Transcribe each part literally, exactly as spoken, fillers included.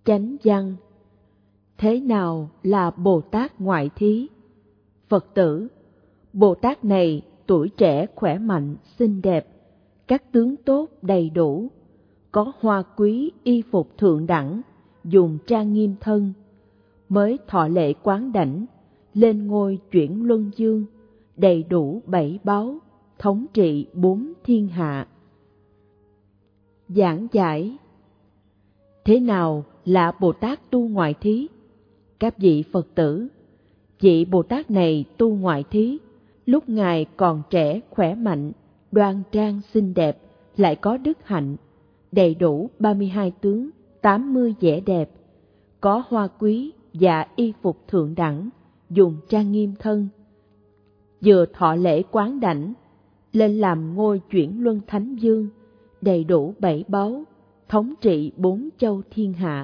Chánh văn. Thế nào là Bồ Tát ngoại thí? Phật tử, Bồ Tát này tuổi trẻ khỏe mạnh, xinh đẹp, các tướng tốt đầy đủ, có hoa quý y phục thượng đẳng, dùng trang nghiêm thân, mới thọ lễ quán đảnh, lên ngôi chuyển luân dương, đầy đủ bảy báu, thống trị bốn thiên hạ. Giảng giải. Thế nào là Bồ Tát tu ngoại thí? Các vị Phật tử, vị Bồ Tát này tu ngoại thí, lúc Ngài còn trẻ khỏe mạnh, đoan trang xinh đẹp, lại có đức hạnh, đầy đủ ba mươi hai tướng, tám mươi vẻ đẹp, có hoa quý và y phục thượng đẳng, dùng trang nghiêm thân. Vừa thọ lễ quán đảnh, lên làm ngôi chuyển luân thánh dương, đầy đủ bảy báu, thống trị bốn châu thiên hạ.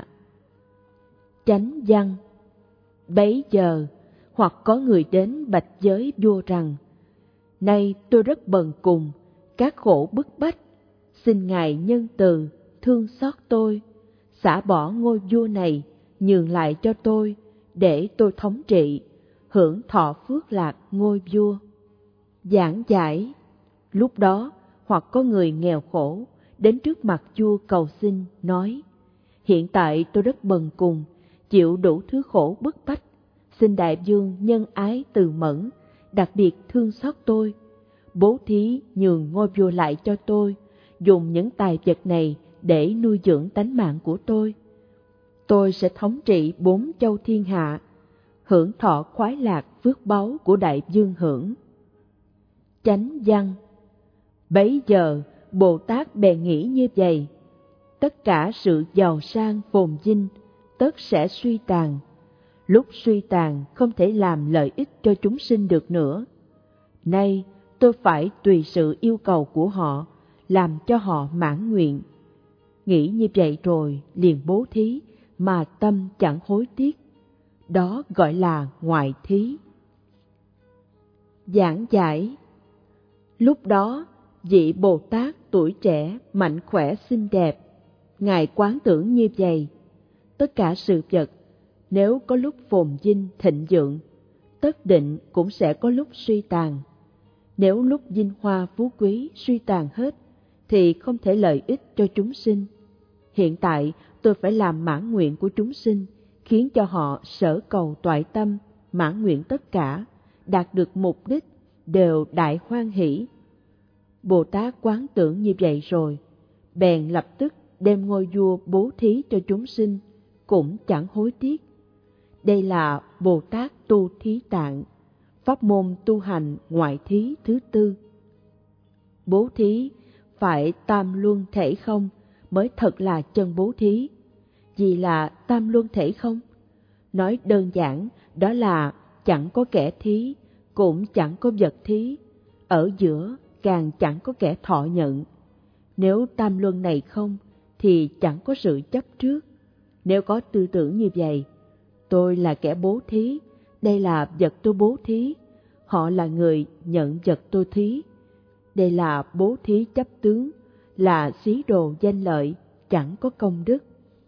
Chánh văn. Bấy giờ, hoặc có người đến bạch giới vua rằng: Nay tôi rất bần cùng, các khổ bức bách, xin Ngài nhân từ, thương xót tôi, xả bỏ ngôi vua này, nhường lại cho tôi, để tôi thống trị, hưởng thọ phước lạc ngôi vua. Giảng giải. Lúc đó, hoặc có người nghèo khổ, đến trước mặt vua cầu xin, nói: Hiện tại tôi rất bần cùng, chịu đủ thứ khổ bức bách, xin đại vương nhân ái từ mẫn, đặc biệt thương xót tôi, bố thí nhường ngôi vua lại cho tôi, dùng những tài vật này để nuôi dưỡng tánh mạng của tôi. Tôi sẽ thống trị bốn châu thiên hạ, hưởng thọ khoái lạc phước báu của đại vương hưởng. Chánh văn. Bấy giờ Bồ Tát bèn nghĩ như vậy: tất cả sự giàu sang phồn vinh tất sẽ suy tàn, lúc suy tàn không thể làm lợi ích cho chúng sinh được nữa. Nay tôi phải tùy sự yêu cầu của họ, làm cho họ mãn nguyện. Nghĩ như vậy rồi liền bố thí, mà tâm chẳng hối tiếc. Đó gọi là ngoại thí. Giảng giải. Lúc đó, vị Bồ Tát tuổi trẻ, mạnh khỏe xinh đẹp, Ngài quán tưởng như vậy: tất cả sự vật, nếu có lúc phồn vinh thịnh vượng, tất định cũng sẽ có lúc suy tàn. Nếu lúc vinh hoa phú quý suy tàn hết, thì không thể lợi ích cho chúng sinh. Hiện tại tôi phải làm mãn nguyện của chúng sinh, khiến cho họ sở cầu toại tâm, mãn nguyện tất cả, đạt được mục đích, đều đại hoan hỷ. Bồ Tát quán tưởng như vậy rồi, bèn lập tức đem ngôi vua bố thí cho chúng sinh, cũng chẳng hối tiếc. Đây là Bồ Tát tu thí tạng, pháp môn tu hành ngoại thí thứ tư. Bố thí phải tam luân thể không mới thật là chân bố thí. Gì là tam luân thể không? Nói đơn giản, đó là chẳng có kẻ thí, cũng chẳng có vật thí, ở giữa càng chẳng có kẻ thọ nhận. Nếu tam luân này không, thì chẳng có sự chấp trước. Nếu có tư tưởng như vậy: tôi là kẻ bố thí, đây là vật tôi bố thí, họ là người nhận vật tôi thí, đây là bố thí chấp tướng, là xí đồ danh lợi, chẳng có công đức.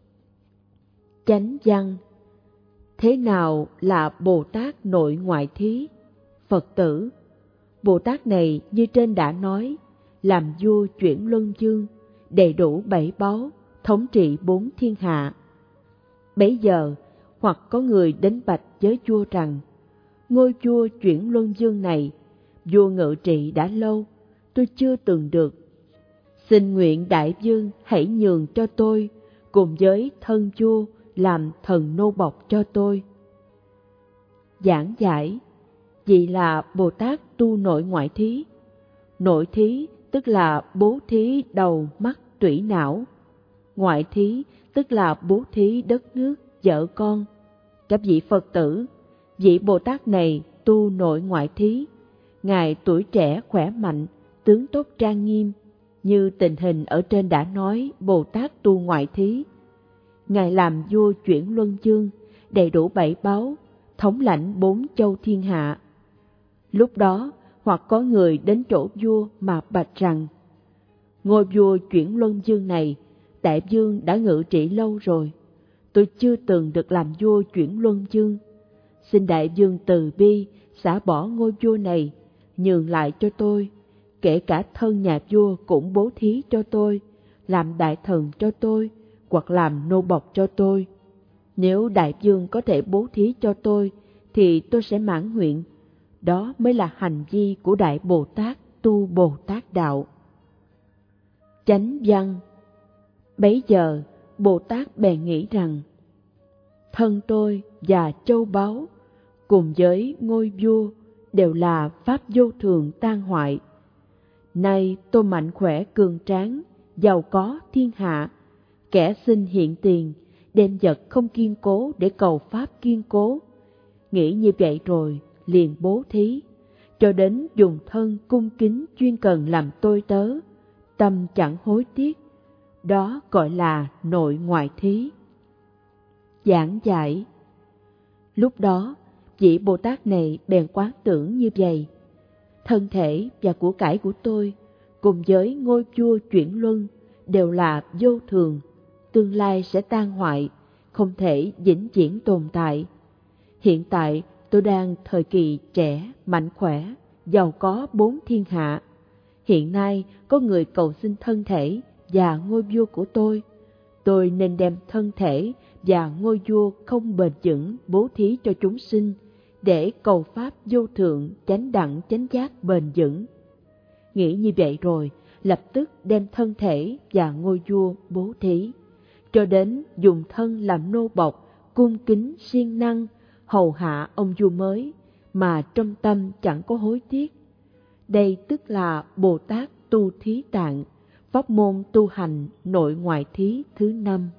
Chánh văn. Thế nào là Bồ Tát nội ngoại thí? Phật tử, Bồ Tát này như trên đã nói, làm vua chuyển luân dương, đầy đủ bảy báu, thống trị bốn thiên hạ. Bấy giờ, hoặc có người đến bạch với vua rằng: ngôi vua chuyển luân dương này, vua ngự trị đã lâu, tôi chưa từng được. Xin nguyện đại vương hãy nhường cho tôi, cùng với thân vua làm thần nô bộc cho tôi. Giảng giải. Vì là Bồ Tát tu nội ngoại thí. Nội thí tức là bố thí đầu mắt tủy não. Ngoại thí tức là bố thí đất nước, vợ con. Các vị Phật tử, vị Bồ Tát này tu nội ngoại thí. Ngài tuổi trẻ khỏe mạnh, tướng tốt trang nghiêm, như tình hình ở trên đã nói Bồ Tát tu ngoại thí. Ngài làm vua chuyển luân dương, đầy đủ bảy báu, thống lãnh bốn châu thiên hạ. Lúc đó, hoặc có người đến chỗ vua mà bạch rằng: ngôi vua chuyển luân dương này, đại vương đã ngự trị lâu rồi, tôi chưa từng được làm vua chuyển luân dương. Xin đại vương từ bi xả bỏ ngôi vua này, nhường lại cho tôi, kể cả thân nhà vua cũng bố thí cho tôi, làm đại thần cho tôi, hoặc làm nô bộc cho tôi. Nếu đại vương có thể bố thí cho tôi, thì tôi sẽ mãn nguyện. Đó mới là hành vi của Đại Bồ Tát tu Bồ Tát Đạo. Chánh văn. Bấy giờ, Bồ Tát bèn nghĩ rằng, thân tôi và châu báu, cùng với ngôi vua, đều là pháp vô thường tan hoại. Nay tôi mạnh khỏe cường tráng, giàu có thiên hạ, kẻ xin hiện tiền, đem vật không kiên cố để cầu pháp kiên cố. Nghĩ như vậy rồi, liền bố thí, cho đến dùng thân cung kính chuyên cần làm tôi tớ, tâm chẳng hối tiếc. Đó gọi là nội ngoại thí. Giảng giải. Lúc đó, vị Bồ Tát này bèn quán tưởng như vậy: thân thể và của cải của tôi, cùng với ngôi vua chuyển luân, đều là vô thường, tương lai sẽ tan hoại, không thể vĩnh viễn tồn tại. Hiện tại tôi đang thời kỳ trẻ, mạnh khỏe, giàu có bốn thiên hạ. Hiện nay có người cầu xin thân thể và ngôi vua của tôi. Tôi nên đem thân thể và ngôi vua không bền vững bố thí cho chúng sinh, để cầu pháp vô thượng, chánh đẳng, chánh giác bền vững. Nghĩ như vậy rồi, lập tức đem thân thể và ngôi vua bố thí, cho đến dùng thân làm nô bộc, cung kính siêng năng, hầu hạ ông vua mới, mà trong tâm chẳng có hối tiếc. Đây tức là Bồ Tát tu thí tạng, pháp môn tu hành nội ngoại thí thứ năm.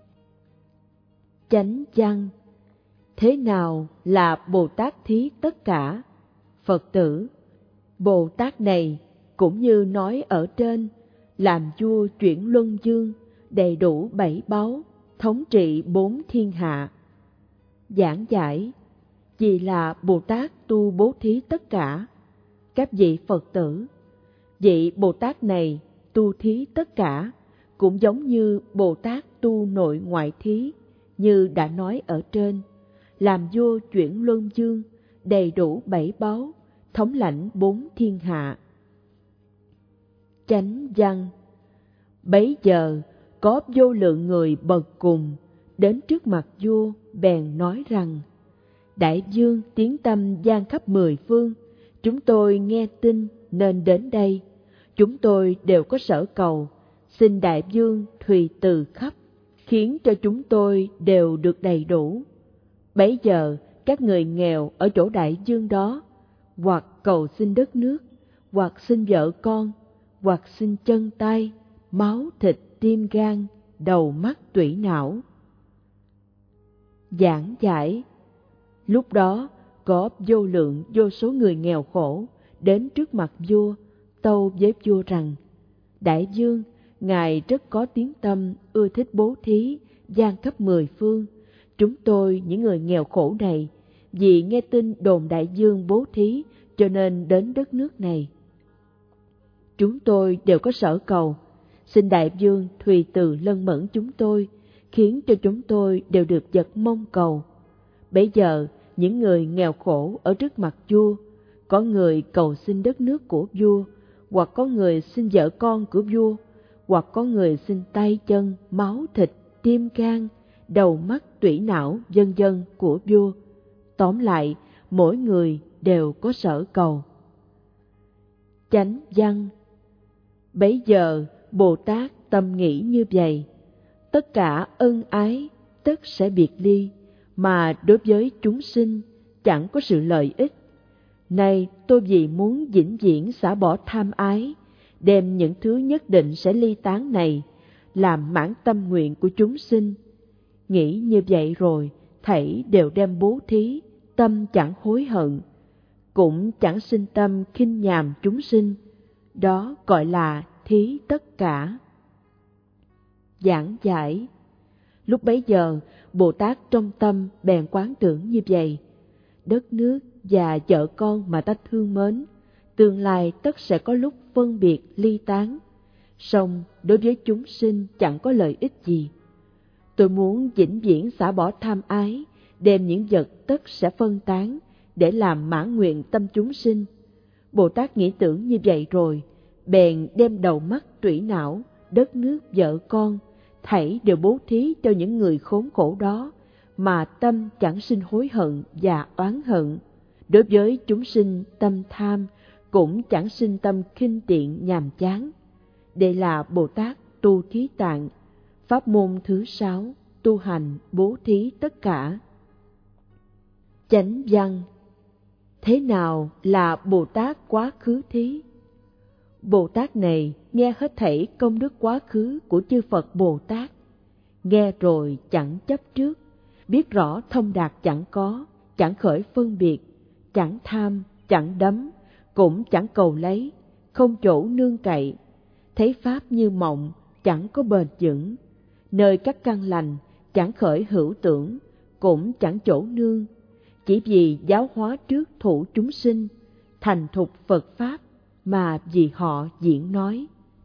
Chánh văn. Thế nào là Bồ Tát thí tất cả? Phật tử, Bồ Tát này cũng như nói ở trên, làm vua chuyển luân dương, đầy đủ bảy báu, thống trị bốn thiên hạ. Giảng giải. Vì là Bồ Tát tu bố thí tất cả. Các vị Phật tử, vị Bồ Tát này tu thí tất cả, cũng giống như Bồ Tát tu nội ngoại thí, như đã nói ở trên, làm vua chuyển luân dương, đầy đủ bảy báu, thống lãnh bốn thiên hạ. Chánh văn. Bấy giờ có vô lượng người bần cùng đến trước mặt vua, bèn nói rằng: Đại vương tiếng tâm vang khắp mười phương, chúng tôi nghe tin nên đến đây. Chúng tôi đều có sở cầu, xin đại vương thùy từ khắp, khiến cho chúng tôi đều được đầy đủ. Bấy giờ các người nghèo ở chỗ đại vương đó, hoặc cầu xin đất nước, hoặc xin vợ con, hoặc xin chân tay, máu thịt, tim gan, đầu mắt tủy não. Giảng giải. Lúc đó có vô lượng vô số người nghèo khổ đến trước mặt vua, tâu với vua rằng: Đại vương, ngài rất có tiếng tâm, ưa thích bố thí, vang khắp mười phương. Chúng tôi, những người nghèo khổ này, vì nghe tin đồn đại vương bố thí, cho nên đến đất nước này. Chúng tôi đều có sở cầu, xin đại vương thùy từ lân mẫn chúng tôi, khiến cho chúng tôi đều được vật mong cầu. Bấy giờ những người nghèo khổ ở trước mặt vua, có người cầu xin đất nước của vua, hoặc có người xin vợ con của vua, hoặc có người xin tay chân, máu thịt, tim gan, đầu mắt tủy não, vân vân của vua. Tóm lại, mỗi người đều có sở cầu. Chánh văn. Bấy giờ Bồ Tát tâm nghĩ như vậy: tất cả ân ái tất sẽ biệt ly, mà đối với chúng sinh chẳng có sự lợi ích. Nay tôi vì muốn vĩnh viễn xả bỏ tham ái, đem những thứ nhất định sẽ ly tán này, làm mãn tâm nguyện của chúng sinh. Nghĩ như vậy rồi, thảy đều đem bố thí, tâm chẳng hối hận, cũng chẳng sinh tâm khinh nhàm chúng sinh. Đó gọi là thí tất cả. Giảng giải. Lúc bấy giờ, Bồ Tát trong tâm bèn quán tưởng như vậy: đất nước và vợ con mà ta thương mến, tương lai tất sẽ có lúc phân biệt ly tán, song đối với chúng sinh chẳng có lợi ích gì. Tôi muốn vĩnh viễn xả bỏ tham ái, đem những vật tất sẽ phân tán, để làm mãn nguyện tâm chúng sinh. Bồ Tát nghĩ tưởng như vậy rồi, bèn đem đầu mắt tủy não, đất nước vợ con, thảy đều bố thí cho những người khốn khổ đó, mà tâm chẳng sinh hối hận và oán hận. Đối với chúng sinh tâm tham, cũng chẳng sinh tâm khinh tiện nhàm chán. Đây là Bồ Tát tu thí tạng, pháp môn thứ sáu, tu hành bố thí tất cả. Chánh văn. Thế nào là Bồ Tát quá khứ thí? Bồ Tát này nghe hết thảy công đức quá khứ của chư Phật Bồ Tát, nghe rồi chẳng chấp trước, biết rõ thông đạt chẳng có, chẳng khởi phân biệt, chẳng tham, chẳng đắm, cũng chẳng cầu lấy, không chỗ nương cậy, thấy pháp như mộng, chẳng có bền vững, nơi các căn lành, chẳng khởi hữu tưởng, cũng chẳng chỗ nương, chỉ vì giáo hóa trước thủ chúng sinh, thành thục Phật Pháp, mà vì họ diễn nói.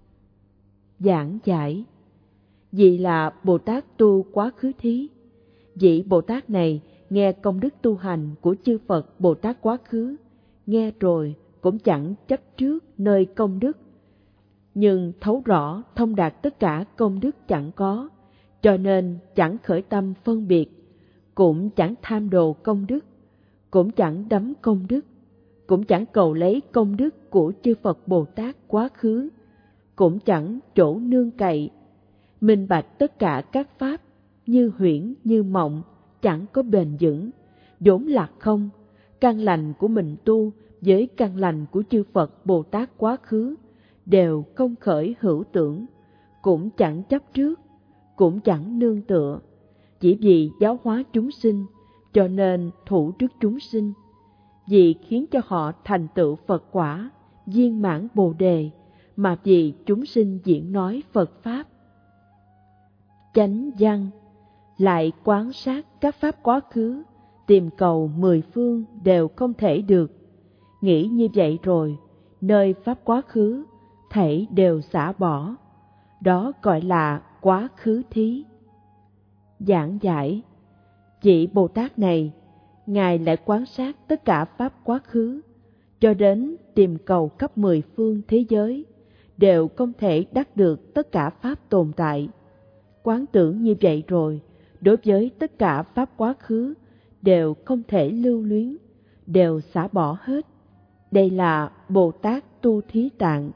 Giảng giải. Vì là Bồ Tát tu quá khứ thí. Vị Bồ Tát này nghe công đức tu hành của chư Phật Bồ Tát quá khứ, nghe rồi cũng chẳng chấp trước nơi công đức, nhưng thấu rõ thông đạt tất cả công đức chẳng có, cho nên chẳng khởi tâm phân biệt, cũng chẳng tham đồ công đức, cũng chẳng đắm công đức, cũng chẳng cầu lấy công đức của chư Phật Bồ Tát quá khứ, cũng chẳng chỗ nương cậy, minh bạch tất cả các pháp như huyễn như mộng, chẳng có bền vững, vốn lạc không. Căn lành của mình tu với căn lành của chư Phật Bồ Tát quá khứ đều không khởi hữu tưởng, cũng chẳng chấp trước, cũng chẳng nương tựa, chỉ vì giáo hóa chúng sinh, cho nên thủ trước chúng sinh, vì khiến cho họ thành tựu Phật quả, viên mãn Bồ đề, mà vì chúng sinh diễn nói Phật Pháp. Chánh văn. Lại quán sát các pháp quá khứ, tìm cầu mười phương đều không thể được. Nghĩ như vậy rồi, nơi pháp quá khứ, thảy đều xả bỏ. Đó gọi là quá khứ thí. Giảng giải. Vị Bồ Tát này, Ngài lại quán sát tất cả pháp quá khứ, cho đến tìm cầu khắp mười phương thế giới, đều không thể đắc được tất cả pháp tồn tại. Quán tưởng như vậy rồi, đối với tất cả pháp quá khứ, đều không thể lưu luyến, đều xả bỏ hết. Đây là Bồ Tát tu thí tạng.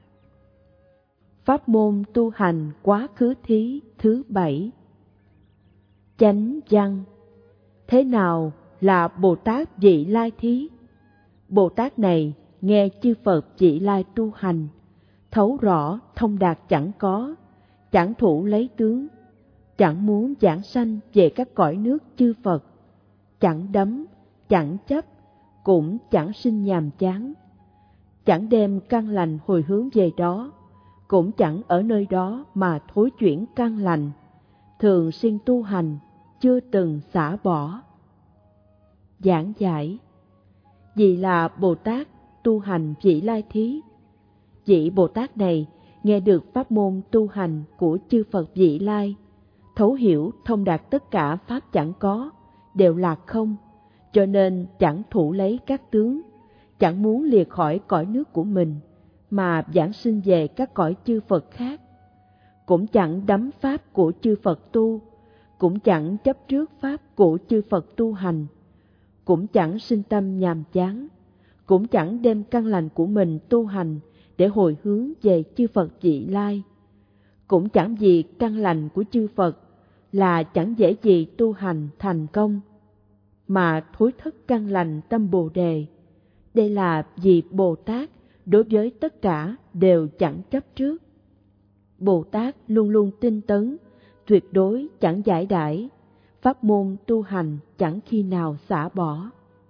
Pháp môn tu hành quá khứ thí thứ bảy. Chánh văn. Thế nào là Bồ Tát vị lai thí? Bồ Tát này nghe chư Phật vị lai tu hành, thấu rõ thông đạt chẳng có, chẳng thủ lấy tướng, chẳng muốn giảng sanh về các cõi nước chư Phật, chẳng đắm, chẳng chấp, cũng chẳng sinh nhàm chán, chẳng đem căn lành hồi hướng về đó, cũng chẳng ở nơi đó mà thối chuyển căn lành, thường xuyên tu hành, chưa từng xả bỏ. Giảng giải. Vì là Bồ Tát tu hành vị lai thí. Vị Bồ Tát này nghe được pháp môn tu hành của chư Phật vị lai, thấu hiểu thông đạt tất cả pháp chẳng có, đều là không, cho nên chẳng thủ lấy các tướng, chẳng muốn lìa khỏi cõi nước của mình, mà giảng sinh về các cõi chư Phật khác, cũng chẳng đắm pháp của chư Phật tu, cũng chẳng chấp trước pháp của chư Phật tu hành, cũng chẳng sinh tâm nhàm chán, cũng chẳng đem căn lành của mình tu hành để hồi hướng về chư Phật vị lai, cũng chẳng vì căn lành của chư Phật là chẳng dễ gì tu hành thành công, mà thối thất căn lành tâm Bồ đề. Đây là vì Bồ Tát đối với tất cả đều chẳng chấp trước. Bồ Tát luôn luôn tinh tấn, tuyệt đối chẳng giải đãi, pháp môn tu hành chẳng khi nào xả bỏ.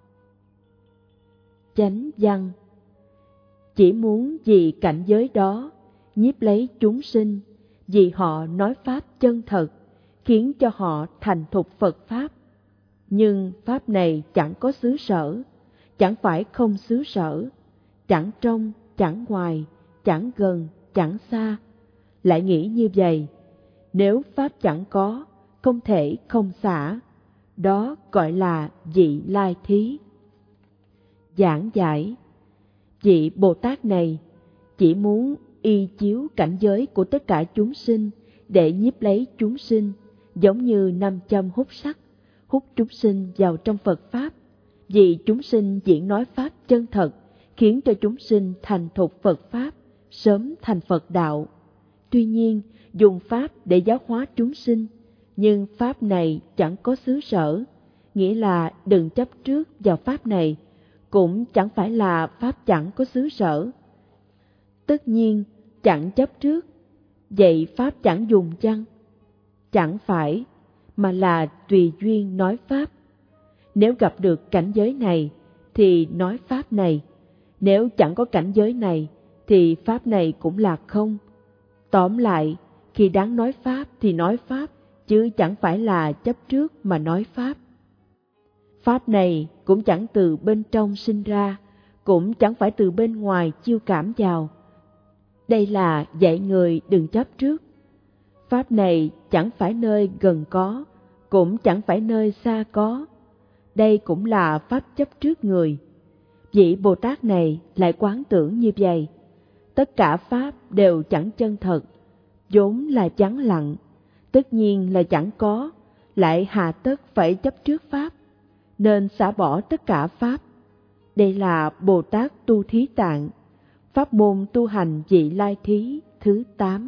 Chánh văn. Chỉ muốn vì cảnh giới đó, nhiếp lấy chúng sinh, vì họ nói pháp chân thật, khiến cho họ thành thục Phật Pháp. Nhưng Pháp này chẳng có xứ sở, chẳng phải không xứ sở, chẳng trong, chẳng ngoài, chẳng gần, chẳng xa. Lại nghĩ như vậy, nếu Pháp chẳng có, không thể không xả. Đó gọi là vị lai thí. Giảng giải: vị Bồ Tát này chỉ muốn y chiếu cảnh giới của tất cả chúng sinh để nhiếp lấy chúng sinh, giống như nam châm hút sắt, hút chúng sinh vào trong Phật Pháp. Vì chúng sinh diễn nói Pháp chân thật, khiến cho chúng sinh thành thục Phật Pháp, sớm thành Phật đạo. Tuy nhiên, dùng Pháp để giáo hóa chúng sinh, nhưng Pháp này chẳng có xứ sở, nghĩa là đừng chấp trước vào Pháp này, cũng chẳng phải là Pháp chẳng có xứ sở. Tất nhiên, chẳng chấp trước, vậy Pháp chẳng dùng chăng? Chẳng phải, mà là tùy duyên nói Pháp. Nếu gặp được cảnh giới này, thì nói Pháp này. Nếu chẳng có cảnh giới này, thì Pháp này cũng là không. Tóm lại, khi đáng nói Pháp thì nói Pháp, chứ chẳng phải là chấp trước mà nói Pháp. Pháp này cũng chẳng từ bên trong sinh ra, cũng chẳng phải từ bên ngoài chiêu cảm vào. Đây là dạy người đừng chấp trước. Pháp này chẳng phải nơi gần có, cũng chẳng phải nơi xa có. Đây cũng là Pháp chấp trước người. Vị Bồ Tát này lại quán tưởng như vậy. Tất cả Pháp đều chẳng chân thật, vốn là vắng lặng, tất nhiên là chẳng có, lại hà tất phải chấp trước Pháp, nên xả bỏ tất cả Pháp. Đây là Bồ Tát Tu Thí Tạng, pháp môn tu hành vị lai thí thứ tám.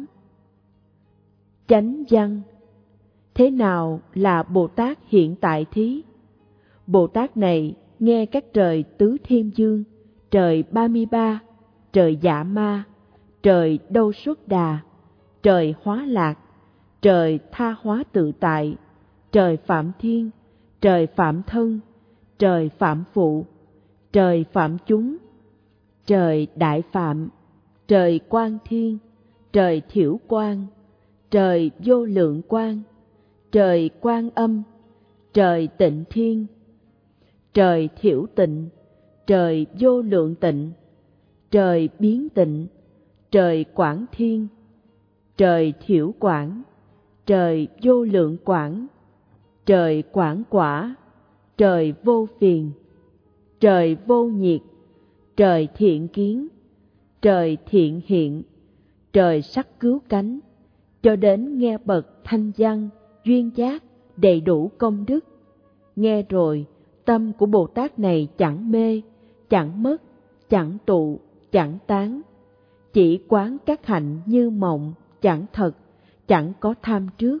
Chánh văn: thế nào là Bồ Tát hiện tại thí? Bồ Tát này nghe các trời tứ thiên dương, trời ba mươi ba, trời Dạ Ma, trời Đâu Xuất Đà, trời Hóa Lạc, trời Tha Hóa Tự Tại, trời Phạm Thiên, trời Phạm Thân, trời Phạm Phụ, trời Phạm Chúng, trời Đại Phạm, trời Quang Thiên, trời Thiểu Quang, trời Vô Lượng Quang, trời Quan Âm, trời Tịnh Thiên, trời Thiểu Tịnh, trời Vô Lượng Tịnh, trời Biến Tịnh, trời Quảng Thiên, trời Thiểu Quảng, trời Vô Lượng Quảng, trời Quảng Quả, trời Vô Phiền, trời Vô Nhiệt, trời Thiện Kiến, trời Thiện Hiện, trời Sắc Cứu Cánh, cho đến nghe bậc thanh văn, duyên giác, đầy đủ công đức. Nghe rồi, tâm của Bồ Tát này chẳng mê, chẳng mất, chẳng tụ, chẳng tán. Chỉ quán các hạnh như mộng, chẳng thật, chẳng có tham trước.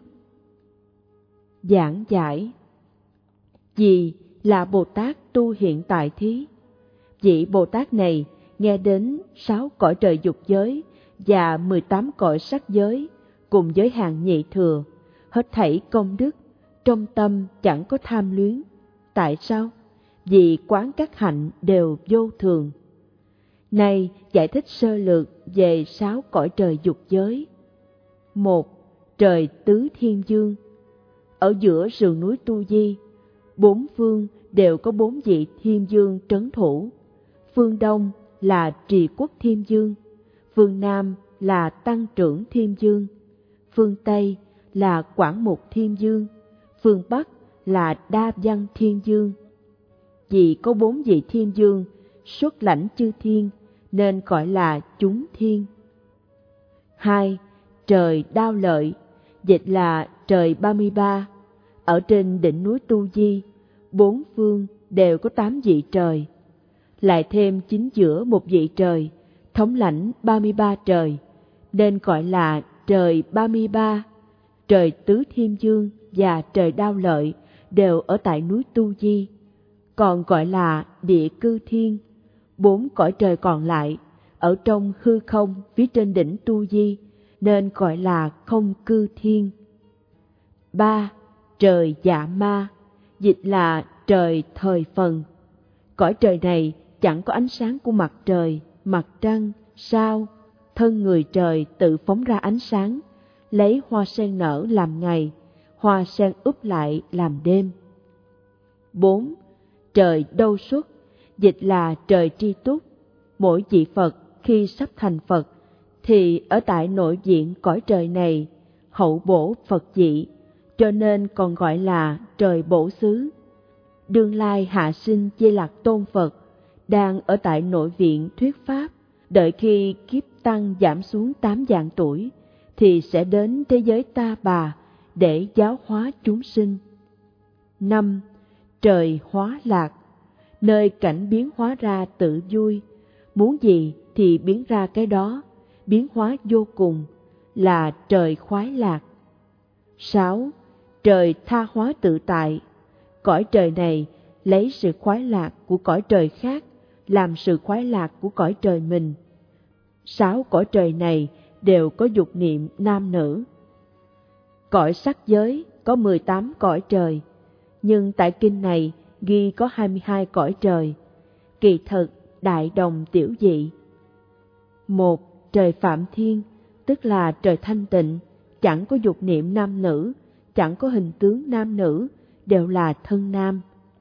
Giảng giải: gì là Bồ Tát tu hiện tại thí? Vị Bồ Tát này nghe đến sáu cõi trời dục giới và mười tám cõi sắc giới, cùng với hàng nhị thừa, hết thảy công đức, trong tâm chẳng có tham luyến. Tại sao? Vì quán các hạnh đều vô thường. Này giải thích sơ lược về sáu cõi trời dục giới. Một. Trời tứ thiên dương. Ở giữa sườn núi Tu Di, bốn phương đều có bốn vị thiên dương trấn thủ. Phương Đông là Trì Quốc Thiên Dương, phương Nam là Tăng Trưởng Thiên Dương, phương Tây là Quảng Mục Thiên Dương, phương Bắc là Đa Văn Thiên Dương. Vì có bốn vị thiên dương xuất lãnh chư thiên nên gọi là chúng thiên. Hai. Trời Đao Lợi, dịch là trời ba mươi ba. Ở trên đỉnh núi Tu Di, bốn phương đều có tám vị trời. Lại thêm chính giữa một vị trời, thống lãnh ba mươi ba trời, nên gọi là trời ba mươi ba. Trời Tứ Thiên Dương và trời Đao Lợi đều ở tại núi Tu Di, còn gọi là địa cư thiên. Bốn cõi trời còn lại ở trong hư không phía trên đỉnh Tu Di, nên gọi là không cư thiên. Ba. Trời Dạ Ma, dịch là trời thời phần. Cõi trời này chẳng có ánh sáng của mặt trời, mặt trăng, sao, thân người trời tự phóng ra ánh sáng, lấy hoa sen nở làm ngày, hoa sen úp lại làm đêm. Bốn. Trời Đâu Xuất, dịch là trời tri túc. Mỗi vị Phật khi sắp thành Phật thì ở tại nội viện cõi trời này hậu bổ Phật vị, cho nên còn gọi là trời bổ xứ. Đương lai hạ sinh Di Lặc Tôn Phật đang ở tại nội viện thuyết pháp, đợi khi kiếp tăng giảm xuống tám vạn tuổi thì sẽ đến thế giới Ta Bà để giáo hóa chúng sinh. Năm. Trời hóa lạc, nơi cảnh biến hóa ra tự vui, muốn gì thì biến ra cái đó, biến hóa vô cùng, là trời khoái lạc. Sáu. Trời tha hóa tự tại, cõi trời này lấy sự khoái lạc của cõi trời khác làm sự khoái lạc của cõi trời mình. Sáu cõi trời này đều có dục niệm nam nữ. Cõi sắc giới có mười tám cõi trời, nhưng tại kinh này ghi có hai mươi hai cõi trời, kỳ thực đại đồng tiểu dị. Một. Trời Phạm Thiên, tức là trời thanh tịnh, chẳng có dục niệm nam nữ, chẳng có hình tướng nam nữ, đều là thân nam.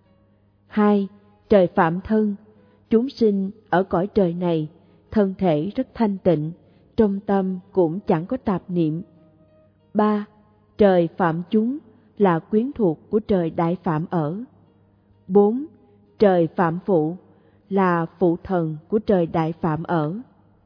Hai. Trời Phạm Thân, chúng sinh ở cõi trời này, thân thể rất thanh tịnh, trong tâm cũng chẳng có tạp niệm. Ba. Trời Phạm Chúng, là quyến thuộc của trời Đại Phạm ở. Bốn. Trời Phạm Phụ, là phụ thần của trời Đại Phạm ở.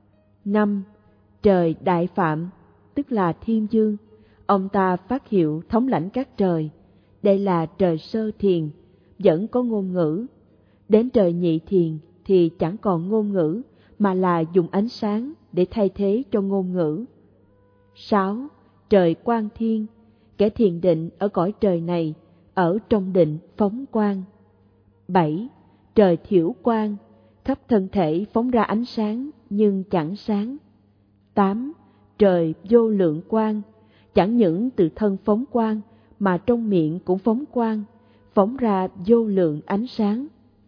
Năm. Trời Đại Phạm, tức là Thiên Dương, ông ta phát hiệu thống lãnh các trời. Đây là trời Sơ Thiền, vẫn có ngôn ngữ. Đến trời Nhị Thiền thì chẳng còn ngôn ngữ, mà là dùng ánh sáng để thay thế cho ngôn ngữ. Sáu. Trời Quang Thiên, kẻ thiền định ở cõi trời này, ở trong định phóng quang. Bảy. Trời Thiểu Quang, khắp thân thể phóng ra ánh sáng nhưng chẳng sáng. Tám. Trời Vô Lượng Quang, chẳng những từ thân phóng quang mà trong miệng cũng phóng quang, phóng ra vô lượng ánh sáng.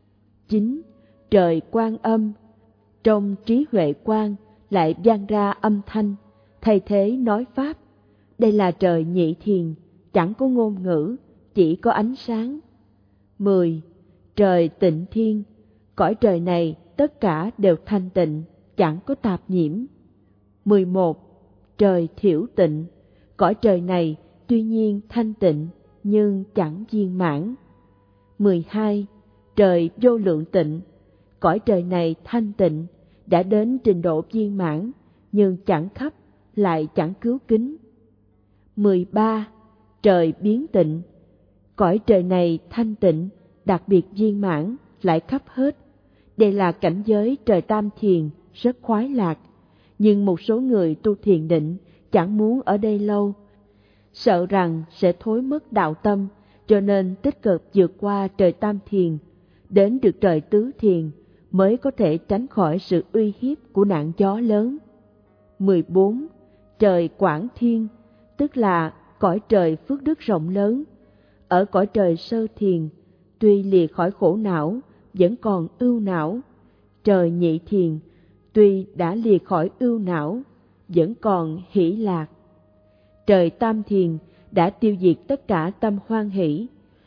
Chín. Trời Quan Âm, trong trí huệ quang lại vang ra âm thanh, thay thế nói pháp. Đây là trời Nhị Thiền, chẳng có ngôn ngữ, chỉ có ánh sáng. Mười. Trời Tịnh Thiên, cõi trời này tất cả đều thanh tịnh, chẳng có tạp nhiễm. Mười một. Trời Thiểu Tịnh, cõi trời này tuy nhiên thanh tịnh nhưng chẳng viên mãn. Mười hai. Trời Vô Lượng Tịnh, cõi trời này thanh tịnh, đã đến trình độ viên mãn, nhưng chẳng khắp, lại chẳng cứu kính. Mười ba. Trời Biến Tịnh, cõi trời này thanh tịnh, đặc biệt viên mãn, lại khắp hết. Đây là cảnh giới trời Tam Thiền, rất khoái lạc. Nhưng một số người tu thiền định chẳng muốn ở đây lâu, sợ rằng sẽ thối mất đạo tâm, cho nên tích cực vượt qua trời Tam Thiền, đến được trời Tứ Thiền mới có thể tránh khỏi sự uy hiếp của nạn gió lớn. Mười bốn. Trời Quảng Thiên, tức là cõi trời phước đức rộng lớn. Ở cõi trời Sơ Thiền, tuy lìa khỏi khổ não, vẫn còn ưu não. Trời Nhị Thiền, tuy đã lìa khỏi ưu não, vẫn còn hỷ lạc. Trời Tam Thiền đã tiêu diệt tất cả tâm hoan hỷ,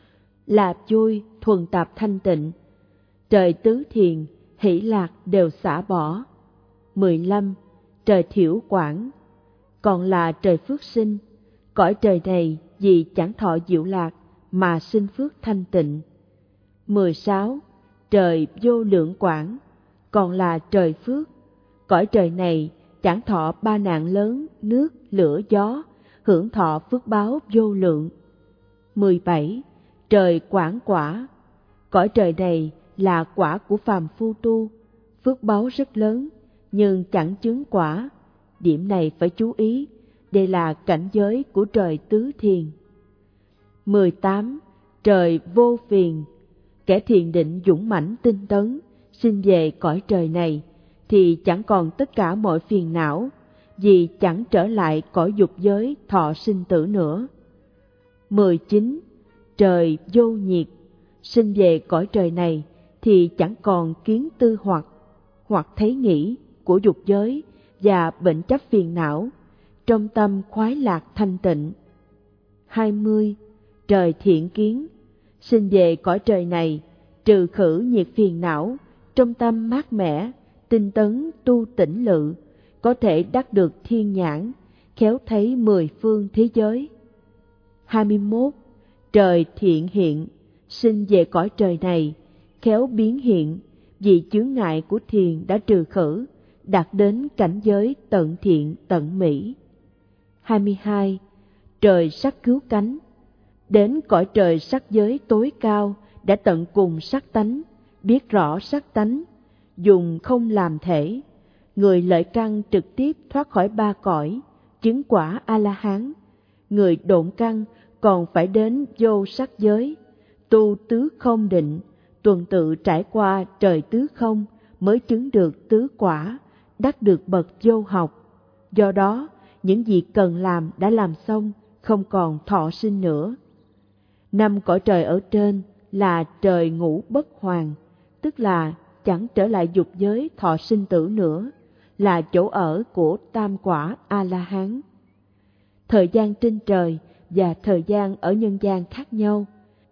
là vui thuần tạp thanh tịnh. Trời Tứ Thiền, hỷ lạc đều xả bỏ. Mười lăm. Trời Thiểu Quảng, còn là trời phước sinh. Cõi trời này vì chẳng thọ diệu lạc mà sinh phước thanh tịnh. Mười sáu. Trời Vô Lượng Quảng, còn là trời phước. Cõi trời này chẳng thọ ba nạn lớn, nước, lửa, gió, hưởng thọ phước báo vô lượng. Mười bảy. Trời Quảng Quả, cõi trời này là quả của phàm phu tu, phước báo rất lớn, nhưng chẳng chứng quả. Điểm này phải chú ý, đây là cảnh giới của trời Tứ Thiền. Mười tám. Trời Vô Phiền, kẻ thiền định dũng mãnh tinh tấn, sinh về cõi trời này, thì chẳng còn tất cả mọi phiền não, vì chẳng trở lại cõi dục giới thọ sinh tử nữa. Mười chín. Trời Vô Nhiệt, sinh về cõi trời này thì chẳng còn kiến tư hoặc, hoặc thấy nghĩ của dục giới và bệnh chấp phiền não, trong tâm khoái lạc thanh tịnh. Hai mươi. Trời Thiện Kiến, sinh về cõi trời này, trừ khử nhiệt phiền não, trong tâm mát mẻ, tinh tấn tu tỉnh lự, có thể đắc được thiên nhãn, khéo thấy mười phương thế giới. hai mươi mốt. Trời thiện hiện, sinh về cõi trời này, khéo biến hiện, vì chướng ngại của thiền đã trừ khử, đạt đến cảnh giới tận thiện tận mỹ. hai mươi hai. Trời sắc cứu cánh, đến cõi trời sắc giới tối cao, đã tận cùng sắc tánh, biết rõ sắc tánh, dùng không làm thể, người lợi căn trực tiếp thoát khỏi ba cõi, chứng quả A-la-hán. Người độn căn còn phải đến vô sắc giới, tu tứ không định, tuần tự trải qua trời tứ không mới chứng được tứ quả, đắc được bậc vô học. Do đó, những gì cần làm đã làm xong, không còn thọ sinh nữa. Năm cõi trời ở trên là trời ngũ bất hoàn, tức là chẳng trở lại dục giới thọ sinh tử nữa, là chỗ ở của tam quả A-la-hán. Thời gian trên trời và thời gian ở nhân gian khác nhau.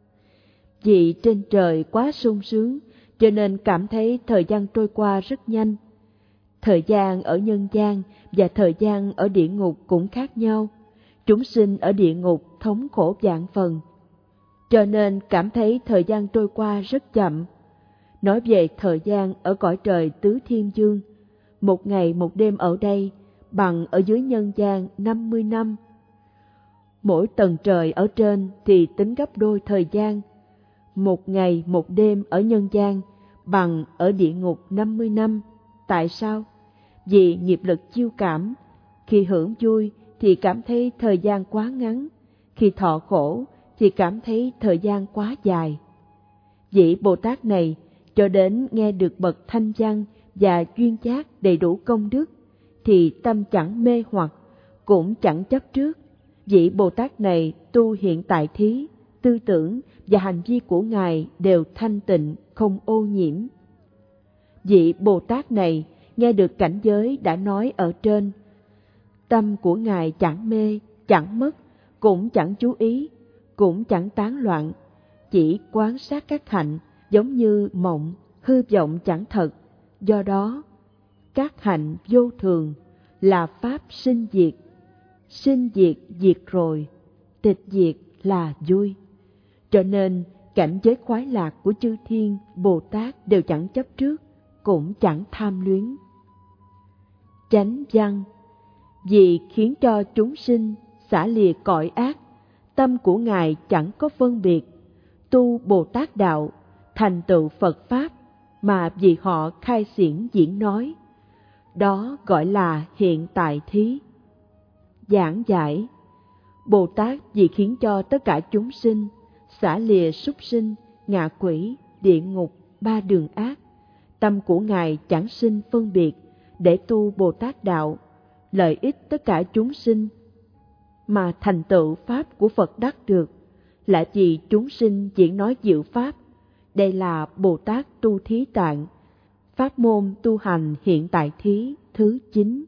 Vì trên trời quá sung sướng, cho nên cảm thấy thời gian trôi qua rất nhanh. Thời gian ở nhân gian và thời gian ở địa ngục cũng khác nhau. Chúng sinh ở địa ngục thống khổ vạn phần, cho nên cảm thấy thời gian trôi qua rất chậm. Nói về thời gian ở cõi trời tứ thiên dương, một ngày một đêm ở đây bằng ở dưới nhân gian năm mươi năm. Mỗi tầng trời ở trên thì tính gấp đôi thời gian. Một ngày một đêm ở nhân gian bằng ở địa ngục năm mươi năm. Tại sao? Vì nghiệp lực chiêu cảm. Khi hưởng vui thì cảm thấy thời gian quá ngắn, khi thọ khổ thì cảm thấy thời gian quá dài. Vị Bồ Tát này cho đến nghe được bậc thanh văn và duyên giác đầy đủ công đức, thì tâm chẳng mê hoặc, cũng chẳng chấp trước. Vị Bồ Tát này tu hiện tại thí, tư tưởng và hành vi của Ngài đều thanh tịnh, không ô nhiễm. Vị Bồ Tát này nghe được cảnh giới đã nói ở trên, tâm của Ngài chẳng mê, chẳng mất, cũng chẳng chú ý, cũng chẳng tán loạn, chỉ quan sát các hạnh giống như mộng, hư vọng chẳng thật. Do đó, các hạnh vô thường là pháp sinh diệt, sinh diệt diệt rồi, tịch diệt là vui. Cho nên cảnh giới khoái lạc của chư thiên Bồ Tát đều chẳng chấp trước, cũng chẳng tham luyến. Chánh văn, vì khiến cho chúng sinh xả lìa cõi ác, tâm của Ngài chẳng có phân biệt, tu Bồ Tát đạo, thành tựu Phật Pháp, mà vì họ khai xiển diễn nói. Đó gọi là hiện tại thí. Giảng giải, Bồ Tát vì khiến cho tất cả chúng sinh xả lìa súc sinh, ngạ quỷ, địa ngục, ba đường ác, tâm của Ngài chẳng sinh phân biệt, để tu Bồ Tát đạo, lợi ích tất cả chúng sinh, mà thành tựu Pháp của Phật đắc được, là vì chúng sinh diễn nói diệu Pháp. Đây là Bồ Tát tu thí tạng, pháp môn tu hành hiện tại thí thứ chín.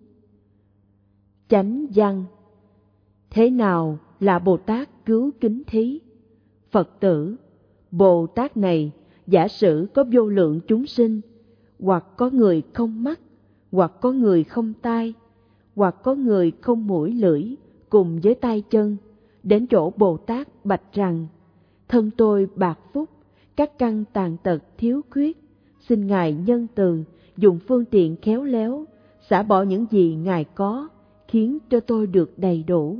Chánh văn, thế nào là Bồ Tát cứu kính thí? Phật tử, Bồ Tát này giả sử có vô lượng chúng sinh, hoặc có người không mắt, hoặc có người không tai, hoặc có người không mũi lưỡi, cùng với tay chân, đến chỗ Bồ Tát bạch rằng: thân tôi bạc phúc, các căn tàn tật thiếu khuyết, xin Ngài nhân từ, dùng phương tiện khéo léo, xả bỏ những gì Ngài có, khiến cho tôi được đầy đủ.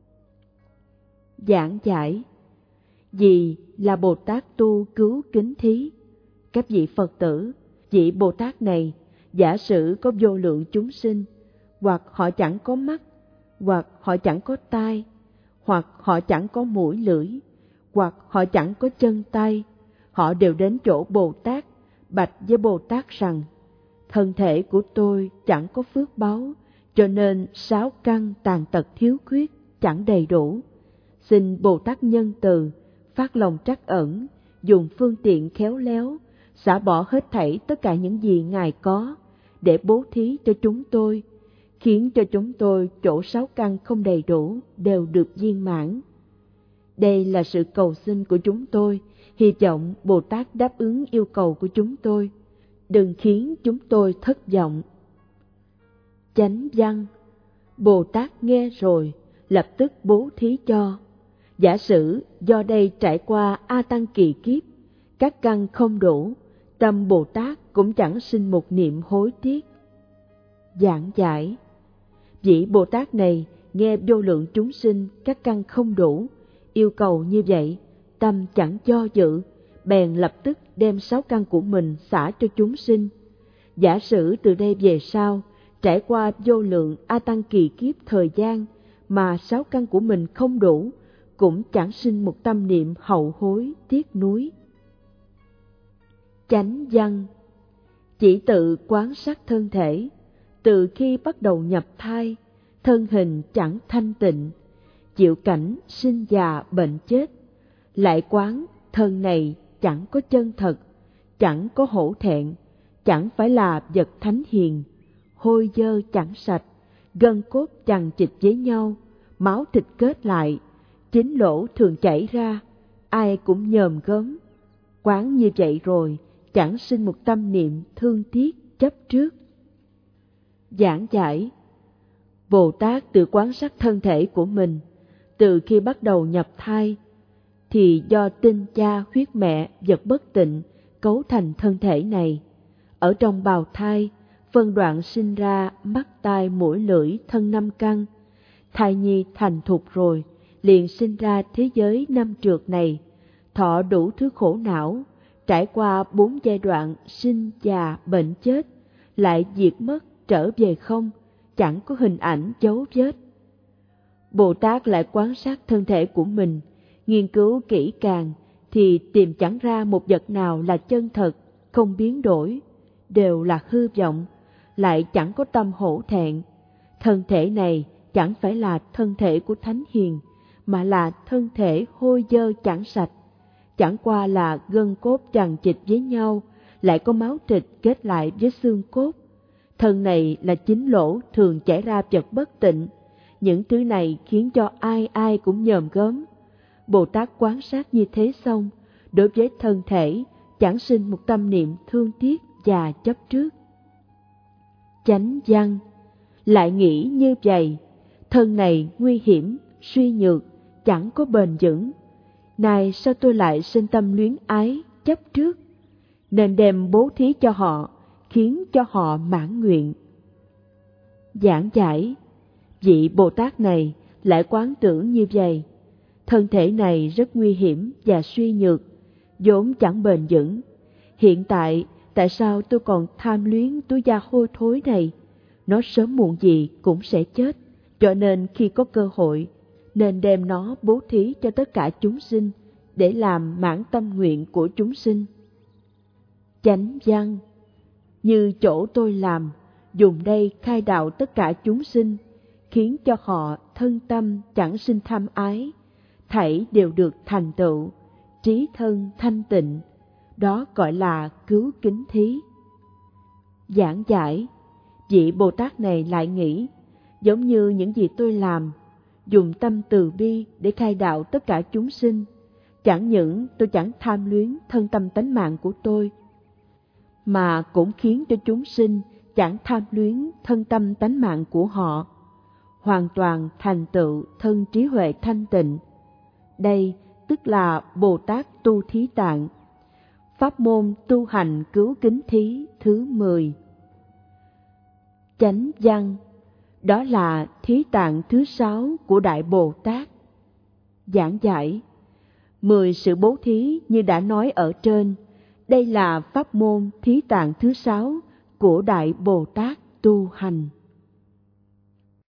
Giảng giải, vì là Bồ Tát tu cứu kính thí. Các vị Phật tử, vị Bồ Tát này giả sử có vô lượng chúng sinh, hoặc họ chẳng có mắt, hoặc họ chẳng có tai, hoặc họ chẳng có mũi lưỡi, hoặc họ chẳng có chân tay, họ đều đến chỗ Bồ Tát, bạch với Bồ Tát rằng: thân thể của tôi chẳng có phước báu, cho nên sáu căn tàn tật thiếu khuyết, chẳng đầy đủ. Xin Bồ Tát nhân từ, phát lòng trắc ẩn, dùng phương tiện khéo léo, xả bỏ hết thảy tất cả những gì Ngài có, để bố thí cho chúng tôi, khiến cho chúng tôi chỗ sáu căn không đầy đủ đều được viên mãn. Đây là sự cầu xin của chúng tôi, hy vọng Bồ Tát đáp ứng yêu cầu của chúng tôi, đừng khiến chúng tôi thất vọng. Chánh văn, Bồ Tát nghe rồi, lập tức bố thí cho. Giả sử do đây trải qua A Tăng kỳ kiếp, các căn không đủ, tâm Bồ Tát cũng chẳng sinh một niệm hối tiếc. Giảng giải: vị Bồ Tát này nghe vô lượng chúng sinh các căn không đủ, yêu cầu như vậy, tâm chẳng do dự, bèn lập tức đem sáu căn của mình xả cho chúng sinh. Giả sử từ đây về sau, trải qua vô lượng A Tăng kỳ kiếp thời gian mà sáu căn của mình không đủ, cũng chẳng sinh một tâm niệm hậu hối tiếc nuối. Chánh văn: chỉ tự quán sát thân thể, từ khi bắt đầu nhập thai, thân hình chẳng thanh tịnh, chịu cảnh sinh già bệnh chết, lại quán thân này chẳng có chân thật, chẳng có hổ thẹn, chẳng phải là vật thánh hiền, hôi dơ chẳng sạch, gân cốt chằng chịt với nhau, máu thịt kết lại, chính lỗ thường chảy ra, ai cũng nhòm gớm. Quán như vậy rồi, chẳng sinh một tâm niệm thương tiếc chấp trước. Giảng giải: Bồ Tát tự quan sát thân thể của mình, từ khi bắt đầu nhập thai, thì do tinh cha huyết mẹ vật bất tịnh cấu thành thân thể này. Ở trong bào thai, phân đoạn sinh ra mắt tai mũi lưỡi thân năm căn. Thai nhi thành thục rồi, liền sinh ra thế giới năm trược này, thọ đủ thứ khổ não, trải qua bốn giai đoạn sinh già bệnh chết, lại diệt mất trở về không, chẳng có hình ảnh dấu vết. Bồ Tát lại quan sát thân thể của mình, nghiên cứu kỹ càng thì tìm chẳng ra một vật nào là chân thật, không biến đổi, đều là hư vọng, lại chẳng có tâm hổ thẹn. Thân thể này chẳng phải là thân thể của thánh hiền, mà là thân thể hôi dơ chẳng sạch, chẳng qua là gân cốt chằng chịt với nhau, lại có máu thịt kết lại với xương cốt. Thân này là chính lỗ thường chảy ra vật bất tịnh. Những thứ này khiến cho ai ai cũng nhòm gớm. Bồ Tát quan sát như thế xong, đối với thân thể chẳng sinh một tâm niệm thương tiếc và chấp trước. Chánh văn: lại nghĩ như vậy, thân này nguy hiểm, suy nhược, chẳng có bền vững. Này sao tôi lại sinh tâm luyến ái, chấp trước? Nên đem bố thí cho họ, khiến cho họ mãn nguyện. Giảng giải: vị Bồ Tát này lại quán tưởng như vậy, thân thể này rất nguy hiểm và suy nhược, vốn chẳng bền vững. Hiện tại, tại sao tôi còn tham luyến túi da hôi thối này? Nó sớm muộn gì cũng sẽ chết, cho nên khi có cơ hội, nên đem nó bố thí cho tất cả chúng sinh, để làm mãn tâm nguyện của chúng sinh. Chánh văn: như chỗ tôi làm, dùng đây khai đạo tất cả chúng sinh, khiến cho họ thân tâm chẳng sinh tham ái, thảy đều được thành tựu, trí thân thanh tịnh, đó gọi là cứu kính thí. Giảng giải: vị Bồ Tát này lại nghĩ, giống như những gì tôi làm, dùng tâm từ bi để khai đạo tất cả chúng sinh, chẳng những tôi chẳng tham luyến thân tâm tánh mạng của tôi, mà cũng khiến cho chúng sinh chẳng tham luyến thân tâm tánh mạng của họ, hoàn toàn thành tựu thân trí huệ thanh tịnh. Đây tức là Bồ Tát tu thí tạng. Pháp môn tu hành cứu kính thí thứ mười. Chánh văn: đó là thí tạng thứ sáu của Đại Bồ Tát. Giảng giải: mười sự bố thí như đã nói ở trên, đây là pháp môn thí tạng thứ sáu của Đại Bồ Tát tu hành.